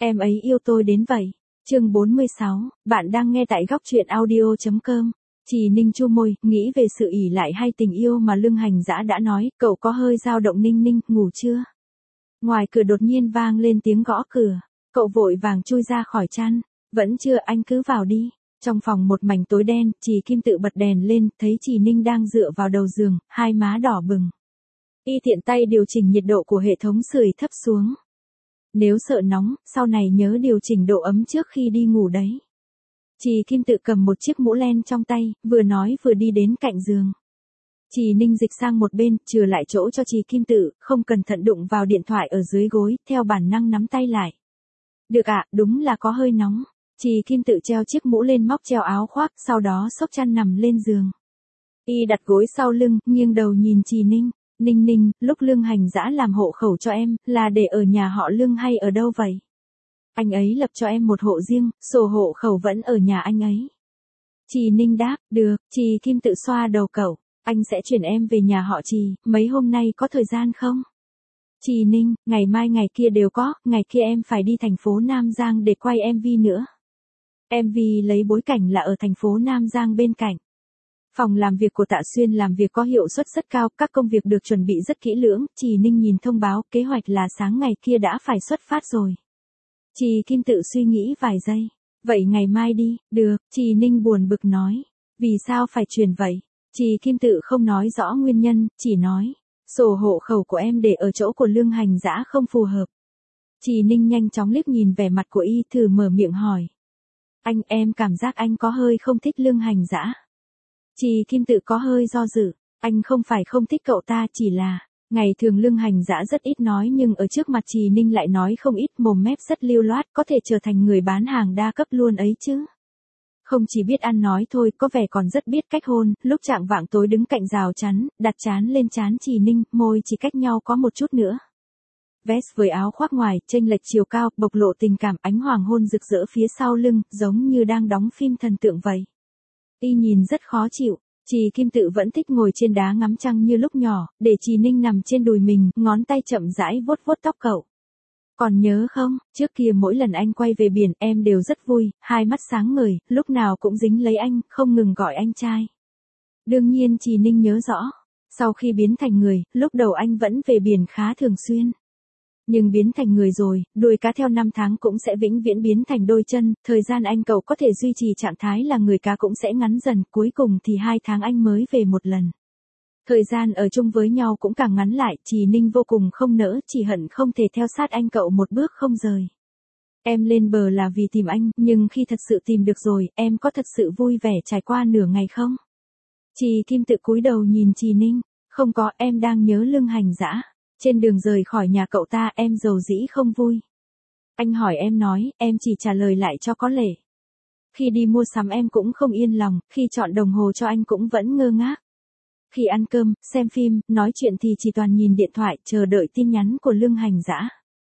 Em ấy yêu tôi đến vậy. Chương 46, bạn đang nghe tại góc truyện audio.com. Trì Ninh chu môi, nghĩ về sự ỷ lại hay tình yêu mà Lương Hành Dã đã nói, cậu có hơi dao động. Ninh Ninh, ngủ chưa? Ngoài cửa đột nhiên vang lên tiếng gõ cửa, cậu vội vàng chui ra khỏi chăn. Vẫn chưa, anh cứ vào đi. Trong phòng một mảnh tối đen, Trì Kim Tự bật đèn lên, thấy Trì Ninh đang dựa vào đầu giường, hai má đỏ bừng. Y tiện tay điều chỉnh nhiệt độ của hệ thống sưởi thấp xuống. Nếu sợ nóng, sau này nhớ điều chỉnh độ ấm trước khi đi ngủ đấy. Trì Kim Tự cầm một chiếc mũ len trong tay, vừa nói vừa đi đến cạnh giường. Trì Ninh dịch sang một bên, chừa lại chỗ cho Trì Kim Tự, không cẩn thận đụng vào điện thoại ở dưới gối, theo bản năng nắm tay lại. Được ạ, đúng là có hơi nóng. Trì Kim Tự treo chiếc mũ lên, móc treo áo khoác, sau đó xốc chăn nằm lên giường. Y đặt gối sau lưng, nghiêng đầu nhìn Trì Ninh. Ninh Ninh, lúc Lương Hành Dã làm hộ khẩu cho em, là để ở nhà họ Lương hay ở đâu vậy? Anh ấy lập cho em một hộ riêng, sổ hộ khẩu vẫn ở nhà anh ấy. Trì Ninh đáp, được. Trì Kim Tự xoa đầu cậu, anh sẽ chuyển em về nhà họ Trì, mấy hôm nay có thời gian không? Trì Ninh, ngày mai ngày kia đều có, ngày kia em phải đi thành phố Nam Giang để quay MV nữa. MV lấy bối cảnh là ở thành phố Nam Giang bên cạnh. Phòng làm việc của Tạ Xuyên làm việc có hiệu suất rất cao, các công việc được chuẩn bị rất kỹ lưỡng. Trì Ninh nhìn thông báo, kế hoạch là sáng ngày kia đã phải xuất phát rồi. Trì Kim Tự suy nghĩ vài giây. Vậy ngày mai đi, được. Trì Ninh buồn bực nói. Vì sao phải chuyển vậy? Trì Kim Tự không nói rõ nguyên nhân, chỉ nói. Sổ hộ khẩu của em để ở chỗ của Lương Hành Dã không phù hợp. Trì Ninh nhanh chóng liếc nhìn vẻ mặt của y, thử mở miệng hỏi. Em cảm giác anh có hơi không thích Lương Hành Dã. Trì Kim Tự có hơi do dự, anh không phải không thích cậu ta, chỉ là, ngày thường Lương Hành Dã rất ít nói nhưng ở trước mặt Trì Ninh lại nói không ít, mồm mép rất lưu loát, có thể trở thành người bán hàng đa cấp luôn ấy chứ. Không chỉ biết ăn nói thôi, có vẻ còn rất biết cách hôn. Lúc chạng vạng tối đứng cạnh rào chắn, đặt trán lên trán Trì Ninh, môi chỉ cách nhau có một chút nữa. Vest với áo khoác ngoài, chênh lệch chiều cao, bộc lộ tình cảm, ánh hoàng hôn rực rỡ phía sau lưng, giống như đang đóng phim thần tượng vậy. Y nhìn rất khó chịu. Trì Kim Tự vẫn thích ngồi trên đá ngắm trăng như lúc nhỏ, để Trì Ninh nằm trên đùi mình, ngón tay chậm rãi vuốt vuốt tóc cậu. Còn nhớ không, trước kia mỗi lần anh quay về biển em đều rất vui, hai mắt sáng ngời, lúc nào cũng dính lấy anh, không ngừng gọi anh trai. Đương nhiên Trì Ninh nhớ rõ, sau khi biến thành người, lúc đầu anh vẫn về biển khá thường xuyên. Nhưng biến thành người rồi, đuôi cá theo năm tháng cũng sẽ vĩnh viễn biến thành đôi chân, thời gian anh cậu có thể duy trì trạng thái là người cá cũng sẽ ngắn dần, cuối cùng thì 2 tháng anh mới về một lần. Thời gian ở chung với nhau cũng càng ngắn lại, Trì Ninh vô cùng không nỡ, chỉ hận không thể theo sát anh cậu một bước không rời. Em lên bờ là vì tìm anh, nhưng khi thật sự tìm được rồi, em có thật sự vui vẻ trải qua nửa ngày không? Trì Kim Tự cúi đầu nhìn Trì Ninh, không có, em đang nhớ Lương Hành Dã. Trên đường rời khỏi nhà cậu ta em dầu dĩ không vui. Anh hỏi em nói, em chỉ trả lời lại cho có lệ. Khi đi mua sắm em cũng không yên lòng, khi chọn đồng hồ cho anh cũng vẫn ngơ ngác. Khi ăn cơm, xem phim, nói chuyện thì chỉ toàn nhìn điện thoại, chờ đợi tin nhắn của Lương Hành Dã.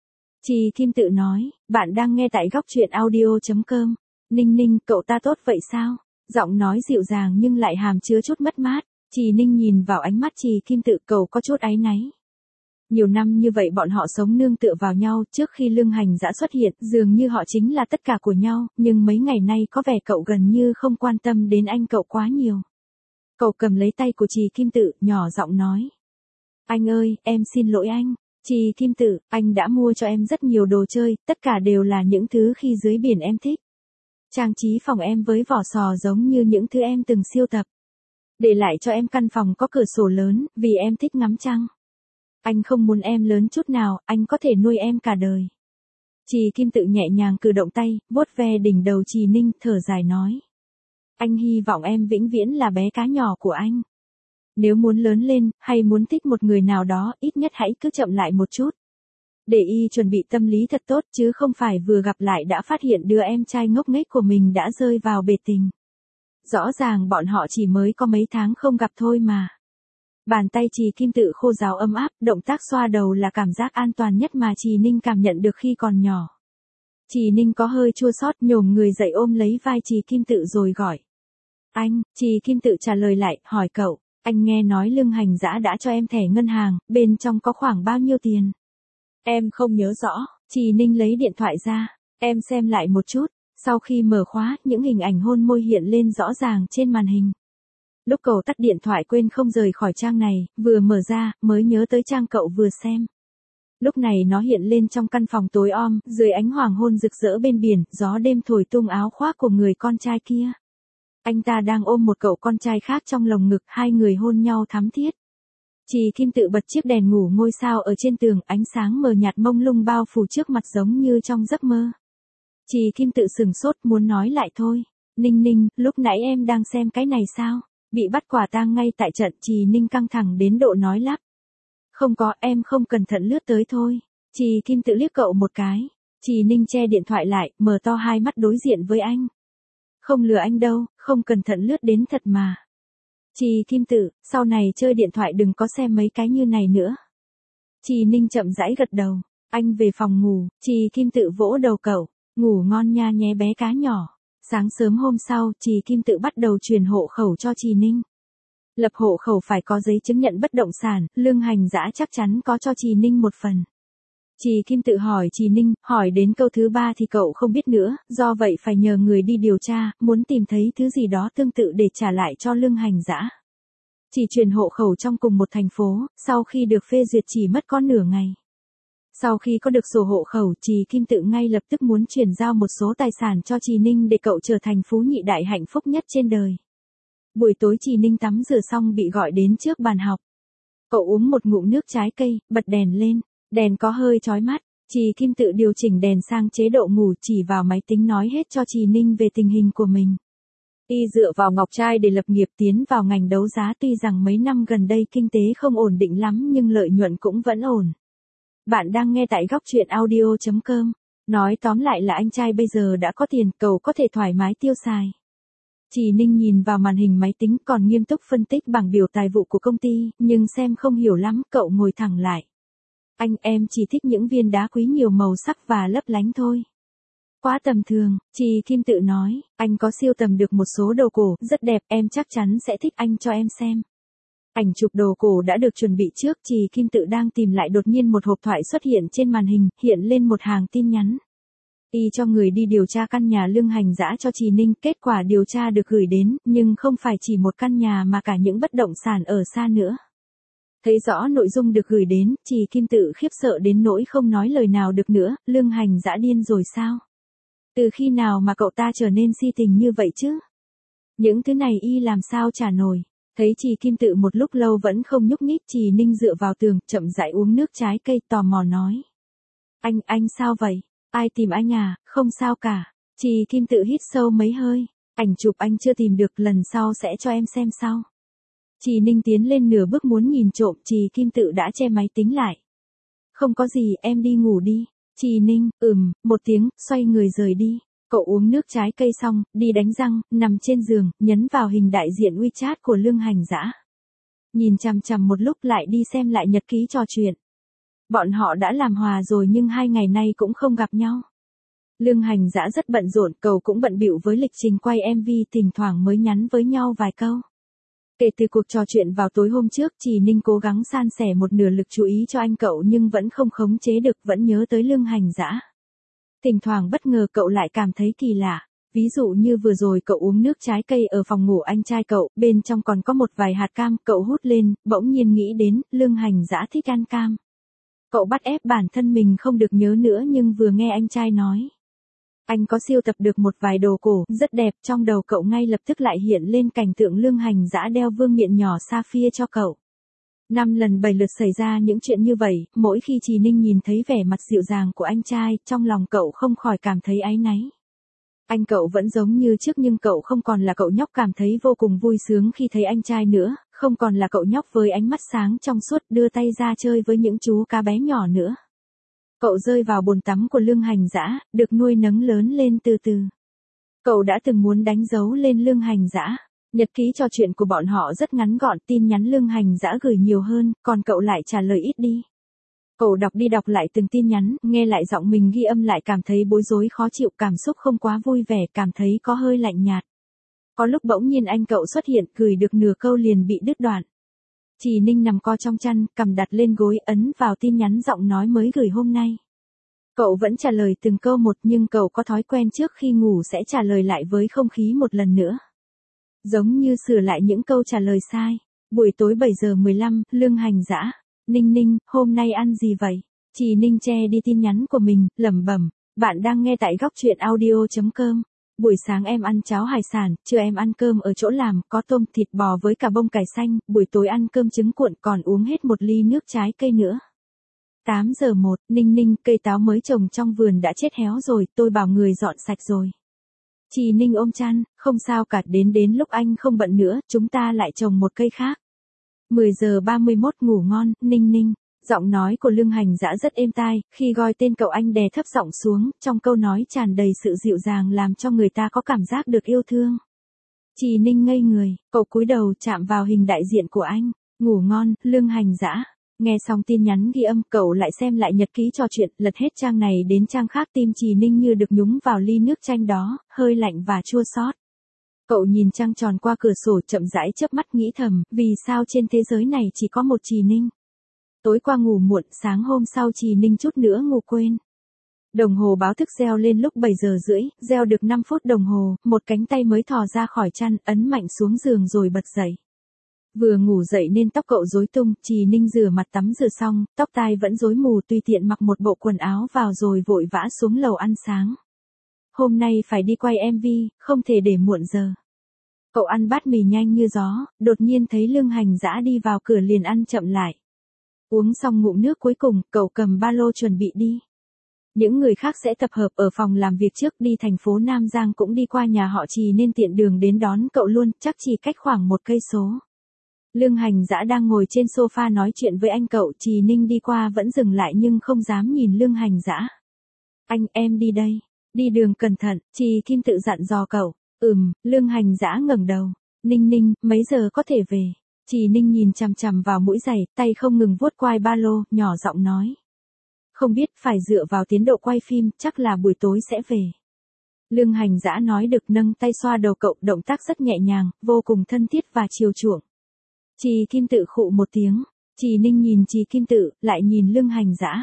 Trì Kim Tự nói, bạn đang nghe tại góc truyện audio.com. Ninh Ninh, cậu ta tốt vậy sao? Giọng nói dịu dàng nhưng lại hàm chứa chút mất mát. Trì Ninh nhìn vào ánh mắt Trì Kim Tự, cậu có chút áy náy. Nhiều năm như vậy bọn họ sống nương tựa vào nhau, trước khi Lương Hành Dã xuất hiện, dường như họ chính là tất cả của nhau, nhưng mấy ngày nay có vẻ cậu gần như không quan tâm đến anh cậu quá nhiều. Cậu cầm lấy tay của Trì Kim Tự, nhỏ giọng nói. Anh ơi, em xin lỗi anh. Trì Kim Tự, anh đã mua cho em rất nhiều đồ chơi, tất cả đều là những thứ khi dưới biển em thích. Trang trí phòng em với vỏ sò giống như những thứ em từng siêu tập. Để lại cho em căn phòng có cửa sổ lớn, vì em thích ngắm trăng. Anh không muốn em lớn chút nào, anh có thể nuôi em cả đời. Trì Kim Tự nhẹ nhàng cử động tay, vuốt ve đỉnh đầu Trì Ninh, thở dài nói. Anh hy vọng em vĩnh viễn là bé cá nhỏ của anh. Nếu muốn lớn lên, hay muốn thích một người nào đó, ít nhất hãy cứ chậm lại một chút. Để y chuẩn bị tâm lý thật tốt, chứ không phải vừa gặp lại đã phát hiện đứa em trai ngốc nghếch của mình đã rơi vào bể tình. Rõ ràng bọn họ chỉ mới có mấy tháng không gặp thôi mà. Bàn tay Trì Kim Tự khô ráo ấm áp, động tác xoa đầu là cảm giác an toàn nhất mà Trì Ninh cảm nhận được khi còn nhỏ. Trì Ninh có hơi chua xót, nhổm người dậy ôm lấy vai Trì Kim Tự rồi gọi. Anh. Trì Kim Tự trả lời lại, hỏi cậu, anh nghe nói Lương Hành Dã đã cho em thẻ ngân hàng, bên trong có khoảng bao nhiêu tiền? Em không nhớ rõ. Trì Ninh lấy điện thoại ra. Em xem lại một chút. Sau khi mở khóa, những hình ảnh hôn môi hiện lên rõ ràng trên màn hình. Lúc cậu tắt điện thoại quên không rời khỏi trang này, vừa mở ra, mới nhớ tới trang cậu vừa xem. Lúc này nó hiện lên trong căn phòng tối om, dưới ánh hoàng hôn rực rỡ bên biển, gió đêm thổi tung áo khoác của người con trai kia. Anh ta đang ôm một cậu con trai khác trong lồng ngực, hai người hôn nhau thắm thiết. Chị Kim tự bật chiếc đèn ngủ ngôi sao ở trên tường, ánh sáng mờ nhạt mông lung bao phủ trước mặt giống như trong giấc mơ. Chị Kim tự sửng sốt muốn nói lại thôi. Ninh Ninh, lúc nãy em đang xem cái này sao? Bị bắt quả tang ngay tại trận, chị Ninh căng thẳng đến độ nói lắp. Không có, em không cẩn thận lướt tới thôi. Chị Kim tự liếc cậu một cái. Chị Ninh che điện thoại lại, mở to hai mắt đối diện với anh. Không lừa anh đâu, không cẩn thận lướt đến thật mà. Chị Kim tự, sau này chơi điện thoại đừng có xem mấy cái như này nữa. Chị Ninh chậm rãi gật đầu. Anh về phòng ngủ, chị Kim tự vỗ đầu cậu. Ngủ ngon nha nhé bé cá nhỏ. Sáng sớm hôm sau, chị Kim tự bắt đầu truyền hộ khẩu cho chị Ninh. Lập hộ khẩu phải có giấy chứng nhận bất động sản, Lương Hành Dã chắc chắn có cho chị Ninh một phần. Chị Kim tự hỏi chị Ninh, hỏi đến câu thứ 3 thì cậu không biết nữa, do vậy phải nhờ người đi điều tra, muốn tìm thấy thứ gì đó tương tự để trả lại cho Lương Hành Dã. Chỉ truyền hộ khẩu trong cùng một thành phố, sau khi được phê duyệt chỉ mất có nửa ngày. Sau khi có được sổ hộ khẩu, chị Kim tự ngay lập tức muốn chuyển giao một số tài sản cho chị Ninh để cậu trở thành phú nhị đại hạnh phúc nhất trên đời. Buổi tối chị Ninh tắm rửa xong bị gọi đến trước bàn học. Cậu uống một ngụm nước trái cây, bật đèn lên, đèn có hơi chói mắt. Chị Kim tự điều chỉnh đèn sang chế độ ngủ, chỉ vào máy tính nói hết cho chị Ninh về tình hình của mình. Y dựa vào ngọc trai để lập nghiệp tiến vào ngành đấu giá, tuy rằng mấy năm gần đây kinh tế không ổn định lắm nhưng lợi nhuận cũng vẫn ổn. Bạn đang nghe tại góc truyện audio.com. Nói tóm lại là anh trai bây giờ đã có tiền, cậu có thể thoải mái tiêu xài. Chị Ninh nhìn vào màn hình máy tính còn nghiêm túc phân tích bảng biểu tài vụ của công ty, nhưng xem không hiểu lắm, cậu ngồi thẳng lại. Anh em chỉ thích những viên đá quý nhiều màu sắc và lấp lánh thôi. Quá tầm thường, chị Kim tự nói, anh có siêu tầm được một số đồ cổ, rất đẹp, em chắc chắn sẽ thích, anh cho em xem. Ảnh chụp đồ cổ đã được chuẩn bị trước, chị Kim tự đang tìm lại đột nhiên một hộp thoại xuất hiện trên màn hình, hiện lên một hàng tin nhắn. Y cho người đi điều tra căn nhà Lương Hành Dã cho chị Ninh, kết quả điều tra được gửi đến, nhưng không phải chỉ một căn nhà mà cả những bất động sản ở xa nữa. Thấy rõ nội dung được gửi đến, chị Kim tự khiếp sợ đến nỗi không nói lời nào được nữa, Lương Hành Dã điên rồi sao? Từ khi nào mà cậu ta trở nên si tình như vậy chứ? Những thứ này y làm sao trả nổi? Thấy chị Kim tự một lúc lâu vẫn không nhúc nhích, chị Ninh dựa vào tường, chậm rãi uống nước trái cây, tò mò nói. Anh sao vậy? Ai tìm anh à? Không sao cả. Chị Kim tự hít sâu mấy hơi. Ảnh chụp anh chưa tìm được, lần sau sẽ cho em xem sau. Chị Ninh tiến lên nửa bước muốn nhìn trộm, chị Kim tự đã che máy tính lại. Không có gì, em đi ngủ đi. Chị Ninh, một tiếng, xoay người rời đi. Cậu uống nước trái cây xong, đi đánh răng, nằm trên giường, nhấn vào hình đại diện WeChat của Lương Hành Dã. Nhìn chằm chằm một lúc lại đi xem lại nhật ký trò chuyện. Bọn họ đã làm hòa rồi nhưng 2 ngày nay cũng không gặp nhau. Lương Hành Dã rất bận rộn, cậu cũng bận bịu với lịch trình quay MV, thỉnh thoảng mới nhắn với nhau vài câu. Kể từ cuộc trò chuyện vào tối hôm trước, chị Ninh cố gắng san sẻ một nửa lực chú ý cho anh cậu nhưng vẫn không khống chế được, vẫn nhớ tới Lương Hành Dã. Thỉnh thoảng bất ngờ cậu lại cảm thấy kỳ lạ. Ví dụ như vừa rồi cậu uống nước trái cây ở phòng ngủ anh trai cậu, bên trong còn có một vài hạt cam, cậu hút lên, bỗng nhiên nghĩ đến, Lương Hành Dã thích ăn cam. Cậu bắt ép bản thân mình không được nhớ nữa nhưng vừa nghe anh trai nói. Anh có siêu tập được một vài đồ cổ, rất đẹp, trong đầu cậu ngay lập tức lại hiện lên cảnh tượng Lương Hành Dã đeo vương miện nhỏ sapphire cho cậu. 5 lần 7 lượt xảy ra những chuyện như vậy, mỗi khi chị Ninh nhìn thấy vẻ mặt dịu dàng của anh trai, trong lòng cậu không khỏi cảm thấy áy náy. Anh cậu vẫn giống như trước nhưng cậu không còn là cậu nhóc cảm thấy vô cùng vui sướng khi thấy anh trai nữa, không còn là cậu nhóc với ánh mắt sáng trong suốt đưa tay ra chơi với những chú cá bé nhỏ nữa. Cậu rơi vào bồn tắm của Lương Hành Dã, được nuôi nấng lớn lên từ từ. Cậu đã từng muốn đánh dấu lên Lương Hành Dã. Nhật ký trò chuyện của bọn họ rất ngắn gọn, tin nhắn Lương Hành Dã gửi nhiều hơn, còn cậu lại trả lời ít đi. Cậu đọc đi đọc lại từng tin nhắn, nghe lại giọng mình ghi âm lại cảm thấy bối rối khó chịu, cảm xúc không quá vui vẻ, cảm thấy có hơi lạnh nhạt. Có lúc bỗng nhiên anh cậu xuất hiện, gửi được nửa câu liền bị đứt đoạn. Chị Ninh nằm co trong chăn, cằm đặt lên gối, ấn vào tin nhắn giọng nói mới gửi hôm nay. Cậu vẫn trả lời từng câu một nhưng cậu có thói quen trước khi ngủ sẽ trả lời lại với không khí một lần nữa. Giống như sửa lại những câu trả lời sai. Buổi tối 7:15, Lương Hành Dã. Ninh Ninh, hôm nay ăn gì vậy? Chị Ninh che đi tin nhắn của mình, lẩm bẩm. Bạn đang nghe tại góc truyện audio.com. Buổi sáng em ăn cháo hải sản, trưa em ăn cơm ở chỗ làm, có tôm thịt bò với cả bông cải xanh, buổi tối ăn cơm trứng cuộn còn uống hết một ly nước trái cây nữa. 8:01, Ninh Ninh, cây táo mới trồng trong vườn đã chết héo rồi, tôi bảo người dọn sạch rồi. Chị Ninh ôm chăn, không sao cả, đến lúc anh không bận nữa, chúng ta lại trồng một cây khác. 10:31 ngủ ngon, Ninh Ninh. Giọng nói của Lương Hành Dã rất êm tai, khi gọi tên cậu anh đè thấp giọng xuống, trong câu nói tràn đầy sự dịu dàng làm cho người ta có cảm giác được yêu thương. Chị Ninh ngây người, cậu cúi đầu chạm vào hình đại diện của anh. Ngủ ngon, Lương Hành Dã. Nghe xong tin nhắn ghi âm, cậu lại xem lại nhật ký trò chuyện, lật hết trang này đến trang khác, tim Chị Ninh như được nhúng vào ly nước chanh đó, hơi lạnh và chua xót. Cậu nhìn trăng tròn qua cửa sổ chậm rãi chớp mắt nghĩ thầm, vì sao trên thế giới này chỉ có một Chị Ninh. Tối qua ngủ muộn, sáng hôm sau Chị Ninh chút nữa ngủ quên. Đồng hồ báo thức reo lên lúc 7:30, reo được 5 phút đồng hồ, một cánh tay mới thò ra khỏi chăn, ấn mạnh xuống giường rồi bật dậy. Vừa ngủ dậy nên tóc cậu rối tung, Chị Ninh rửa mặt tắm rửa xong, tóc tai vẫn rối mù, tùy tiện mặc một bộ quần áo vào rồi vội vã xuống lầu ăn sáng. Hôm nay phải đi quay MV, không thể để muộn giờ. Cậu ăn bát mì nhanh như gió, đột nhiên thấy Lương Hành Dã đi vào cửa liền ăn chậm lại. Uống xong ngụm nước cuối cùng, cậu cầm ba lô chuẩn bị đi. Những người khác sẽ tập hợp ở phòng làm việc trước, đi thành phố Nam Giang cũng đi qua nhà họ Trì nên tiện đường đến đón cậu luôn, chắc chỉ cách khoảng 1 cây số. Lương Hành Dã đang ngồi trên sofa nói chuyện với anh cậu, Chị Ninh đi qua vẫn dừng lại nhưng không dám nhìn Lương Hành Dã. Anh, em đi đây. Đi đường cẩn thận, Chị Kim tự dặn dò cậu. Lương Hành Dã ngẩng đầu. Ninh Ninh, mấy giờ có thể về? Chị Ninh nhìn chằm chằm vào mũi giày, tay không ngừng vuốt quai ba lô, nhỏ giọng nói. Không biết, phải dựa vào tiến độ quay phim, chắc là buổi tối sẽ về. Lương Hành Dã nói được nâng tay xoa đầu cậu, động tác rất nhẹ nhàng, vô cùng thân thiết và chiều chuộng. Chị Kim tự khụ một tiếng, Chị Ninh nhìn chị Kim tự, lại nhìn Lương Hành Dã.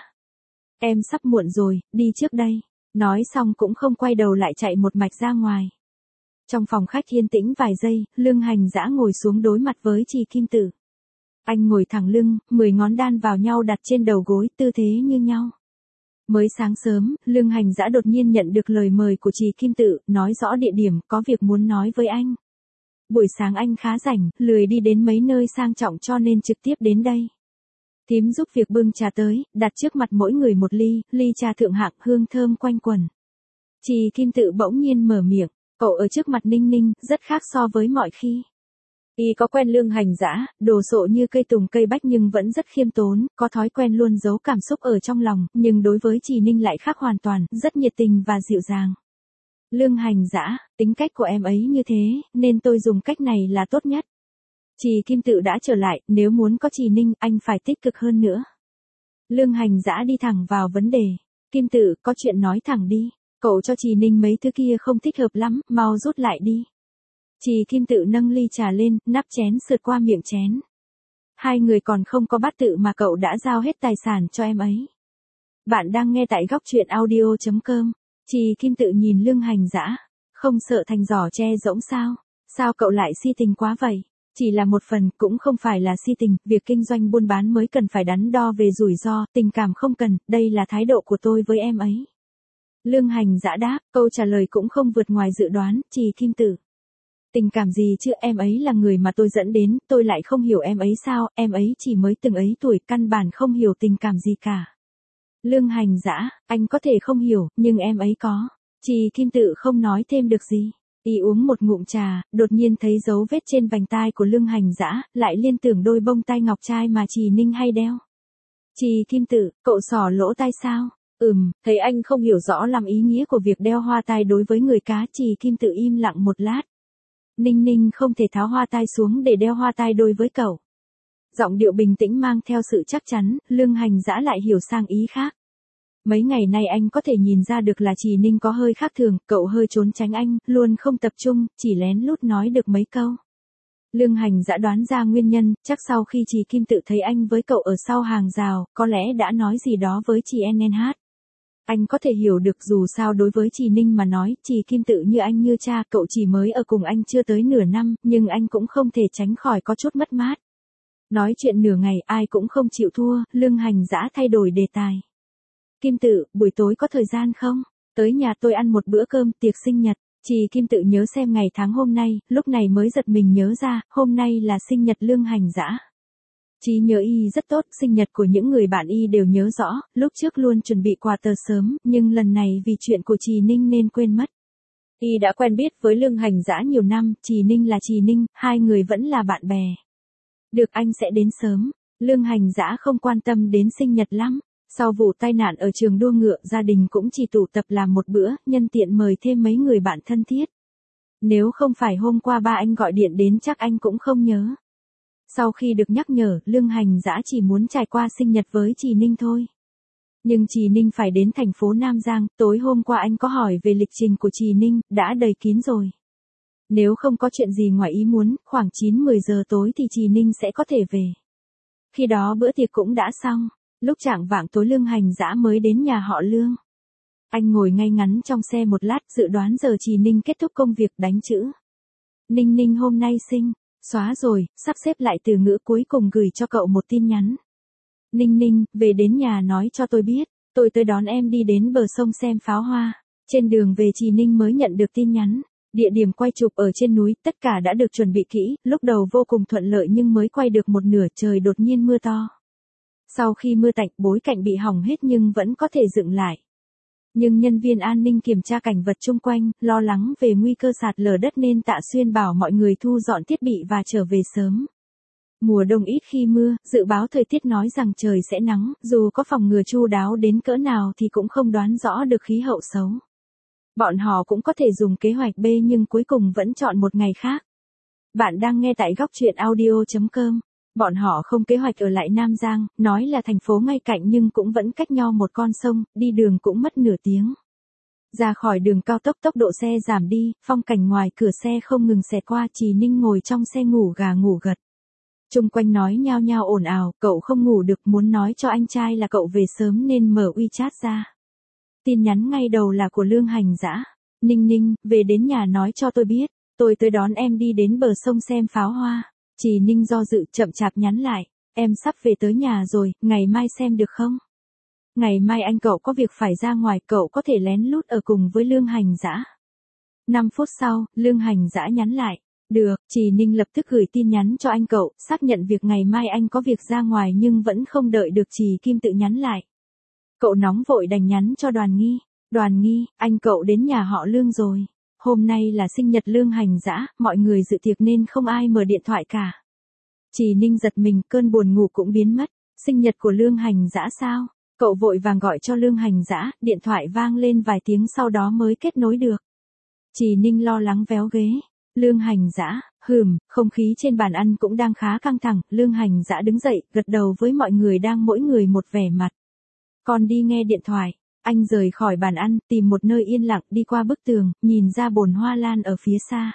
Em sắp muộn rồi, đi trước đây. Nói xong cũng không quay đầu lại chạy một mạch ra ngoài. Trong phòng khách yên tĩnh vài giây, Lương Hành Dã ngồi xuống đối mặt với chị Kim tự. Anh ngồi thẳng lưng, 10 ngón đan vào nhau đặt trên đầu gối, tư thế như nhau. Mới sáng sớm, Lương Hành Dã đột nhiên nhận được lời mời của chị Kim tự, nói rõ địa điểm, có việc muốn nói với anh. Buổi sáng anh khá rảnh, lười đi đến mấy nơi sang trọng cho nên trực tiếp đến đây. Thím giúp việc bưng trà tới, đặt trước mặt mỗi người một ly, ly trà thượng hạng, hương thơm quanh quẩn. Chị Kim tự bỗng nhiên mở miệng, cậu ở trước mặt Ninh Ninh, rất khác so với mọi khi. Y có quen Lương Hành Dã, đồ sộ như cây tùng cây bách nhưng vẫn rất khiêm tốn, có thói quen luôn giấu cảm xúc ở trong lòng, nhưng đối với Chị Ninh lại khác hoàn toàn, rất nhiệt tình và dịu dàng. Lương Hành Dã, tính cách của em ấy như thế, nên tôi dùng cách này là tốt nhất. Chị Kim tự đã trở lại, nếu muốn có Chị Ninh, anh phải tích cực hơn nữa. Lương Hành Dã đi thẳng vào vấn đề. Kim tự, có chuyện nói thẳng đi. Cậu cho Chị Ninh mấy thứ kia không thích hợp lắm, mau rút lại đi. Chị Kim tự nâng ly trà lên, nắp chén sượt qua miệng chén. Hai người còn không có bát tự mà cậu đã giao hết tài sản cho em ấy. Bạn đang nghe tại góc truyện audio.com. Chị Kim tự nhìn Lương Hành Dã. Không sợ thành giỏ tre rỗng sao? Sao cậu lại si tình quá vậy? Chỉ là một phần, cũng không phải là si tình, việc kinh doanh buôn bán mới cần phải đắn đo về rủi ro, tình cảm không cần, đây là thái độ của tôi với em ấy. Lương Hành Dã đáp, câu trả lời cũng không vượt ngoài dự đoán, chị Kim tự. Tình cảm gì chứ, em ấy là người mà tôi dẫn đến, tôi lại không hiểu em ấy sao, em ấy chỉ mới từng ấy tuổi, căn bản không hiểu tình cảm gì cả. Lương Hành Dã, anh có thể không hiểu, nhưng em ấy có. Chị Kim tự không nói thêm được gì. Y uống một ngụm trà, đột nhiên thấy dấu vết trên vành tai của Lương Hành Dã, lại liên tưởng đôi bông tai ngọc trai mà chị Ninh hay đeo. Chị Kim tự, cậu xỏ lỗ tai sao? Thấy anh không hiểu rõ lắm ý nghĩa của việc đeo hoa tai đối với người cá, chị Kim tự im lặng một lát. Ninh Ninh không thể tháo hoa tai xuống để đeo hoa tai đôi với cậu. Giọng điệu bình tĩnh mang theo sự chắc chắn, Lương Hành Dã lại hiểu sang ý khác. Mấy ngày nay anh có thể nhìn ra được là chị Ninh có hơi khác thường, cậu hơi trốn tránh anh, luôn không tập trung, chỉ lén lút nói được mấy câu. Lương Hành Dã đoán ra nguyên nhân, chắc sau khi chị Kim tự thấy anh với cậu ở sau hàng rào, có lẽ đã nói gì đó với chị NNH. Anh có thể hiểu được dù sao đối với Trì Ninh mà nói, Trì Kim Tự như anh như cha, cậu chỉ mới ở cùng anh chưa tới nửa năm, nhưng anh cũng không thể tránh khỏi có chút mất mát. Nói chuyện nửa ngày ai cũng không chịu thua, Lương Hành Dã thay đổi đề tài. Kim Tự, buổi tối có thời gian không? Tới nhà tôi ăn một bữa cơm tiệc sinh nhật. Trì Kim Tự nhớ xem ngày tháng hôm nay, lúc này mới giật mình nhớ ra, hôm nay là sinh nhật Lương Hành Dã. Trí nhớ y rất tốt, sinh nhật của những người bạn y đều nhớ rõ, lúc trước luôn chuẩn bị quà tờ sớm, nhưng lần này vì chuyện của Trì Ninh nên quên mất. Y đã quen biết với Lương Hành Dã nhiều năm, Trì Ninh là Trì Ninh, hai người vẫn là bạn bè. Được anh sẽ đến sớm, Lương Hành Dã không quan tâm đến sinh nhật lắm. Sau vụ tai nạn ở trường đua ngựa, gia đình cũng chỉ tụ tập làm một bữa, nhân tiện mời thêm mấy người bạn thân thiết. Nếu không phải hôm qua ba anh gọi điện đến chắc anh cũng không nhớ. Sau khi được nhắc nhở, Lương Hành Dã chỉ muốn trải qua sinh nhật với Trì Ninh thôi. Nhưng Trì Ninh phải đến thành phố Nam Giang, tối hôm qua anh có hỏi về lịch trình của Trì Ninh, đã đầy kín rồi. Nếu không có chuyện gì ngoài ý muốn, khoảng 9-10 giờ tối thì Trì Ninh sẽ có thể về. Khi đó bữa tiệc cũng đã xong, lúc chạng vạng tối Lương Hành Dã mới đến nhà họ Lương. Anh ngồi ngay ngắn trong xe một lát, dự đoán giờ Trì Ninh kết thúc công việc đánh chữ. Ninh Ninh hôm nay sinh. Xóa rồi, sắp xếp lại từ ngữ cuối cùng gửi cho cậu một tin nhắn. Ninh Ninh, về đến nhà nói cho tôi biết, tôi tới đón em đi đến bờ sông xem pháo hoa. Trên đường về Trì Ninh mới nhận được tin nhắn. Địa điểm quay chụp ở trên núi, tất cả đã được chuẩn bị kỹ, lúc đầu vô cùng thuận lợi nhưng mới quay được một nửa trời đột nhiên mưa to. Sau khi mưa tạnh, bối cảnh bị hỏng hết nhưng vẫn có thể dựng lại. Nhưng nhân viên an ninh kiểm tra cảnh vật chung quanh, lo lắng về nguy cơ sạt lở đất nên Tạ Xuyên bảo mọi người thu dọn thiết bị và trở về sớm. Mùa đông ít khi mưa, dự báo thời tiết nói rằng trời sẽ nắng, dù có phòng ngừa chu đáo đến cỡ nào thì cũng không đoán rõ được khí hậu xấu. Bọn họ cũng có thể dùng kế hoạch B nhưng cuối cùng vẫn chọn một ngày khác. Bạn đang nghe tại góc truyện audio.com. Bọn họ không kế hoạch ở lại Nam Giang, nói là thành phố ngay cạnh nhưng cũng vẫn cách nhau một con sông, đi đường cũng mất nửa tiếng. Ra khỏi đường cao tốc tốc độ xe giảm đi, phong cảnh ngoài cửa xe không ngừng xẹt qua, Trì Ninh ngồi trong xe ngủ gà ngủ gật. Chung quanh nói nhao nhao ồn ào, cậu không ngủ được, muốn nói cho anh trai là cậu về sớm nên mở WeChat ra. Tin nhắn ngay đầu là của Lương Hành Dã. Ninh Ninh, về đến nhà nói cho tôi biết, tôi tới đón em đi đến bờ sông xem pháo hoa. Trì Ninh do dự chậm chạp nhắn lại, em sắp về tới nhà rồi, ngày mai xem được không? Ngày mai anh cậu có việc phải ra ngoài, cậu có thể lén lút ở cùng với Lương Hành Dã. 5 phút sau, Lương Hành Dã nhắn lại, được, Trì Ninh lập tức gửi tin nhắn cho anh cậu, xác nhận việc ngày mai anh có việc ra ngoài nhưng vẫn không đợi được Trì Kim Tự nhắn lại. Cậu nóng vội đành nhắn cho Đoàn Nghi, Đoàn Nghi, anh cậu đến nhà họ Lương rồi. Hôm nay là sinh nhật Lương Hành Dã, mọi người dự tiệc nên không ai mở điện thoại cả. Trì Ninh giật mình, cơn buồn ngủ cũng biến mất. Sinh nhật của Lương Hành Dã sao? Cậu vội vàng gọi cho Lương Hành Dã, điện thoại vang lên vài tiếng sau đó mới kết nối được. Trì Ninh lo lắng véo ghế. Lương Hành Dã, không khí trên bàn ăn cũng đang khá căng thẳng. Lương Hành Dã đứng dậy, gật đầu với mọi người đang mỗi người một vẻ mặt. Còn đi nghe điện thoại. Anh rời khỏi bàn ăn, tìm một nơi yên lặng, đi qua bức tường, nhìn ra bồn hoa lan ở phía xa.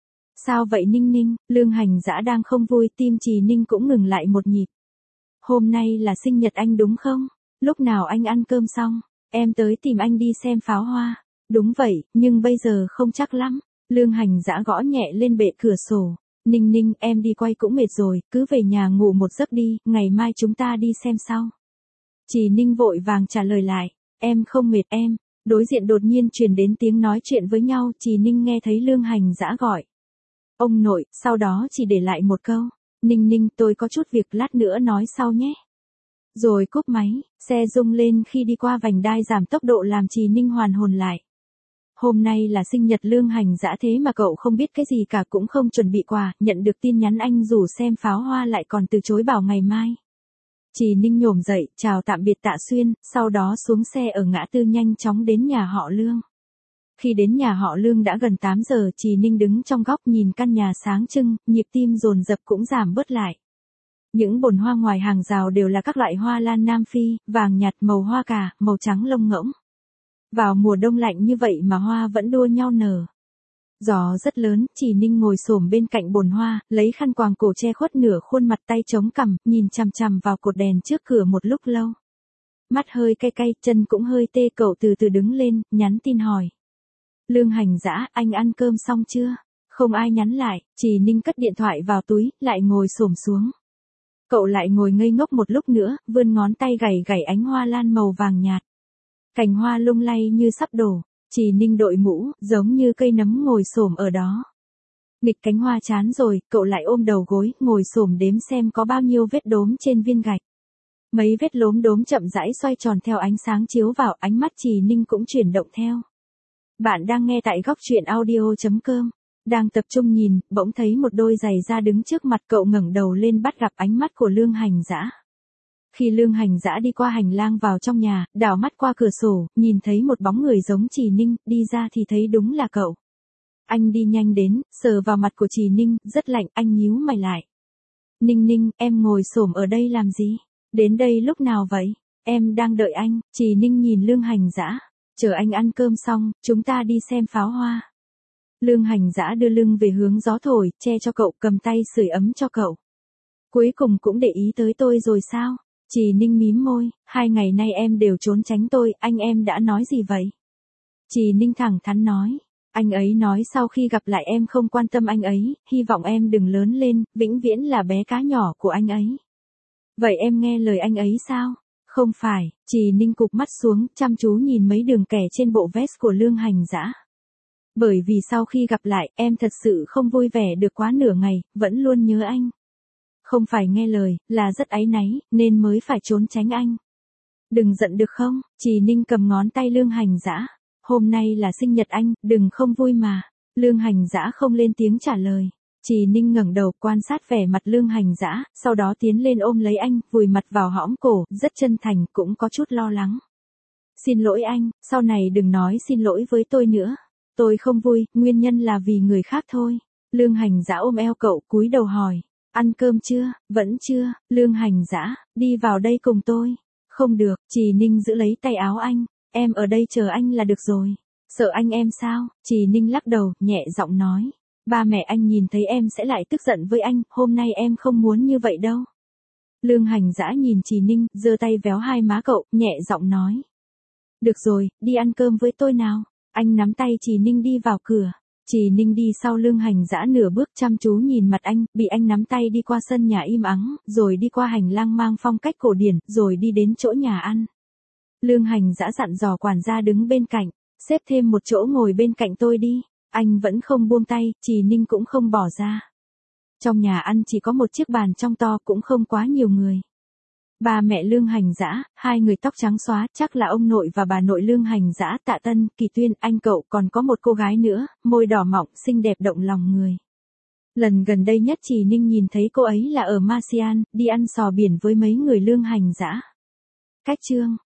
Sao vậy Ninh Ninh? Lương Hành Dã đang không vui, tim Trì Ninh cũng ngừng lại một nhịp. Hôm nay là sinh nhật anh đúng không? Lúc nào anh ăn cơm xong, em tới tìm anh đi xem pháo hoa. Đúng vậy, nhưng bây giờ không chắc lắm. Lương Hành Dã gõ nhẹ lên bệ cửa sổ. Ninh Ninh, em đi quay cũng mệt rồi, cứ về nhà ngủ một giấc đi, ngày mai chúng ta đi xem sau. Trì Ninh vội vàng trả lời lại, em không mệt em. Đối diện đột nhiên truyền đến tiếng nói chuyện với nhau, Trì Ninh nghe thấy Lương Hành Dã gọi. Ông nội, sau đó chỉ để lại một câu. Ninh Ninh, tôi có chút việc lát nữa nói sau nhé. Rồi cúp máy, xe rung lên khi đi qua vành đai giảm tốc độ làm Trì Ninh hoàn hồn lại. Hôm nay là sinh nhật Lương Hành Dã thế mà cậu không biết cái gì cả, cũng không chuẩn bị quà, nhận được tin nhắn anh rủ xem pháo hoa lại còn từ chối bảo ngày mai. Trì Ninh nhổm dậy, chào tạm biệt Tạ Xuyên, sau đó xuống xe ở ngã tư nhanh chóng đến nhà họ Lương. Khi đến nhà họ Lương đã gần 8 giờ, Trì Ninh đứng trong góc nhìn căn nhà sáng trưng, nhịp tim dồn dập cũng giảm bớt lại. Những bồn hoa ngoài hàng rào đều là các loại hoa lan Nam Phi, vàng nhạt, màu hoa cà, màu trắng lông ngỗng. Vào mùa đông lạnh như vậy mà hoa vẫn đua nhau nở. Gió rất lớn, Trì Ninh ngồi xổm bên cạnh bồn hoa, lấy khăn quàng cổ che khuất nửa khuôn mặt, tay chống cằm, nhìn chằm chằm vào cột đèn trước cửa một lúc lâu. mắt hơi cay cay, chân cũng hơi tê, cậu từ từ đứng lên, nhắn tin hỏi. Lương Hành Dã, anh ăn cơm xong chưa? Không ai nhắn lại, Trì Ninh cất điện thoại vào túi, lại ngồi xổm xuống. Cậu lại ngồi ngây ngốc một lúc nữa, vươn ngón tay gảy gảy ánh hoa lan màu vàng nhạt. Cành hoa lung lay như sắp đổ, Trì Ninh đội mũ, giống như cây nấm ngồi xổm ở đó. Nghịch cánh hoa chán rồi, cậu lại ôm đầu gối, ngồi xổm đếm xem có bao nhiêu vết đốm trên viên gạch. Mấy vết lốm đốm chậm rãi xoay tròn theo ánh sáng chiếu vào, ánh mắt Trì Ninh cũng chuyển động theo. Bạn đang nghe tại góc truyện audio.com. Đang tập trung nhìn, bỗng thấy một đôi giày da đứng trước mặt cậu, ngẩng đầu lên bắt gặp ánh mắt của Lương Hành Dã. Khi Lương Hành Dã đi qua hành lang vào trong nhà, đảo mắt qua cửa sổ, nhìn thấy một bóng người giống Trì Ninh, đi ra thì thấy đúng là cậu. Anh đi nhanh đến, sờ vào mặt của Trì Ninh, rất lạnh, anh nhíu mày lại. Ninh Ninh, em ngồi xổm ở đây làm gì? Đến đây lúc nào vậy? Em đang đợi anh. Trì Ninh nhìn Lương Hành Dã. Chờ anh ăn cơm xong, chúng ta đi xem pháo hoa. Lương Hành Dã đưa lưng về hướng gió thổi, che cho cậu, cầm tay sưởi ấm cho cậu. Cuối cùng cũng để ý tới tôi rồi sao? Trì Ninh mím môi, 2 ngày nay em đều trốn tránh tôi, anh em đã nói gì vậy? Trì Ninh thẳng thắn nói. Anh ấy nói sau khi gặp lại em không quan tâm anh ấy, hy vọng em đừng lớn lên, vĩnh viễn là bé cá nhỏ của anh ấy. Vậy em nghe lời anh ấy sao? Không phải, Trì Ninh cụp mắt xuống, chăm chú nhìn mấy đường kẻ trên bộ vest của Lương Hành Dã. Bởi vì sau khi gặp lại, em thật sự không vui vẻ được quá nửa ngày, vẫn luôn nhớ anh. Không phải nghe lời, là rất áy náy, nên mới phải trốn tránh anh. Đừng giận được không? Trì Ninh cầm ngón tay Lương Hành Dã. Hôm nay là sinh nhật anh, đừng không vui mà. Lương Hành Dã không lên tiếng trả lời. Trì Ninh ngẩng đầu quan sát vẻ mặt Lương Hành Dã, sau đó tiến lên ôm lấy anh, vùi mặt vào hõm cổ, rất chân thành, cũng có chút lo lắng. Xin lỗi anh, sau này đừng nói xin lỗi với tôi nữa. Tôi không vui, nguyên nhân là vì người khác thôi. Lương Hành Dã ôm eo cậu, cúi đầu hỏi. Ăn cơm chưa? Vẫn chưa. Lương Hành Dã, đi vào đây cùng tôi. Không được, Trì Ninh giữ lấy tay áo anh. Em ở đây chờ anh là được rồi. Sợ anh em sao? Trì Ninh lắc đầu, nhẹ giọng nói. Ba mẹ anh nhìn thấy em sẽ lại tức giận với anh, hôm nay em không muốn như vậy đâu. Lương Hành Dã nhìn Trì Ninh, giơ tay véo hai má cậu, nhẹ giọng nói. Được rồi, đi ăn cơm với tôi nào. Anh nắm tay Trì Ninh đi vào cửa. Trì Ninh đi sau Lương Hành Dã nửa bước, chăm chú nhìn mặt anh, bị anh nắm tay đi qua sân nhà im ắng, rồi đi qua hành lang mang phong cách cổ điển, rồi đi đến chỗ nhà ăn. Lương Hành Dã dặn dò quản gia đứng bên cạnh, xếp thêm một chỗ ngồi bên cạnh tôi đi. Anh vẫn không buông tay, Trì Ninh cũng không bỏ ra. Trong nhà ăn chỉ có một chiếc bàn trong to, cũng không quá nhiều người. Ba mẹ Lương Hành Dã, 2 người tóc trắng xóa, chắc là ông nội và bà nội Lương Hành Dã, Tạ Tân, Kỳ Tuyên, anh cậu, còn có một cô gái nữa, môi đỏ mọng, xinh đẹp động lòng người. Lần gần đây nhất Trì Ninh nhìn thấy cô ấy là ở Marseille, đi ăn sò biển với mấy người Lương Hành Dã. Cách chương